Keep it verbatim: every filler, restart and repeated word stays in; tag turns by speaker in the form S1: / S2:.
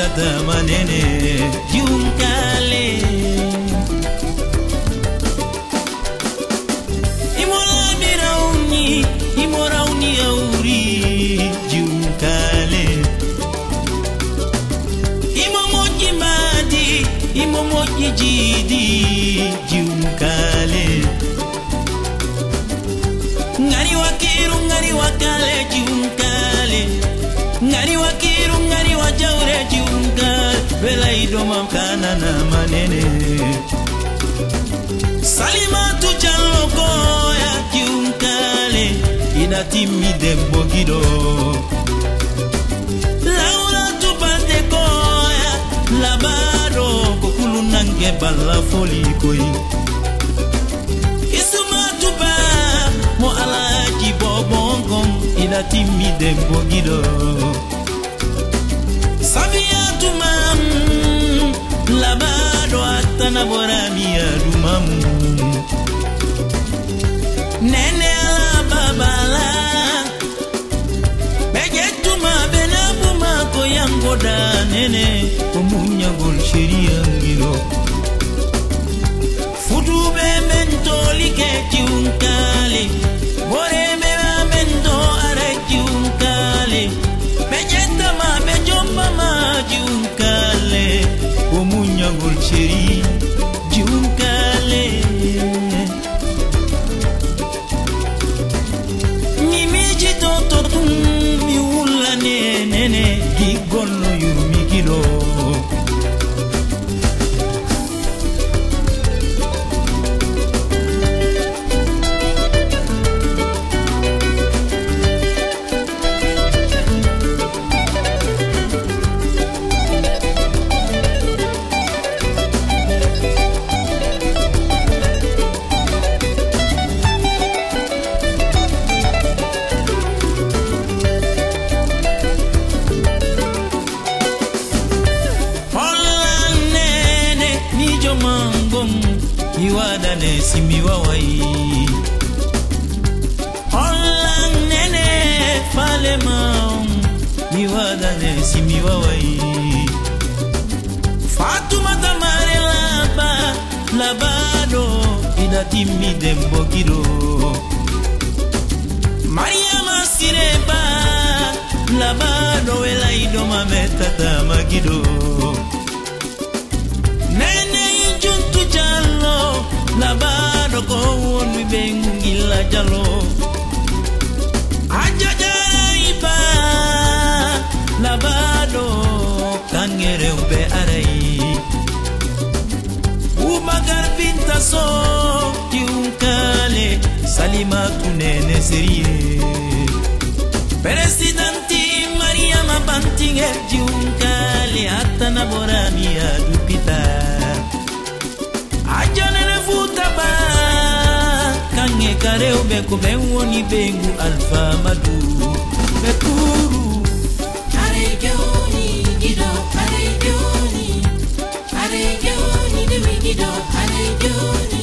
S1: metata manene junkale imora mirauni imora uni auri junkale imomoji madi imomoji jidi junkale ngari wakiru ngari wakale junkale ngari wakiru ngari wajaure junkale bela idoma kana na manene Salimatu jaloko ya junkale inatimi dembo gido Laura tupande koya labaro kokulu nange bala foli koi Isumatu ba mo alaji bobongom inatimi dembo gido Sabiatu mam labado atana borami adumamu Nene ala babala Begetu ma benabu mako yangoda nene Omunya gol sheria ngiro Fudu be mentoli ke junkale Bore me mento are junkale Begeta ma bejomba ma junkale Omunya gol sheria junkale mi wula nene gigono yumi kilo Iwada ne simiwa wai Hollang nene fale maum Iwada ne simiwa wai Fatuma tamare laba labado inatimi dembo gido Mariama sireba labado ela idoma metata magido Nene juntu jalo labado ko wonu bengila jalo ajaja iba labado kangere ube arai umagar binta so junkale Salimatu nene serie Presidenti Mariama Bantinge junkale atana borami adupita Ajanene futaba Kange kareu beko benwoni bengu alfa madu Bekuru
S2: Aregioni gido Aregioni Aregioni demi gido Aregioni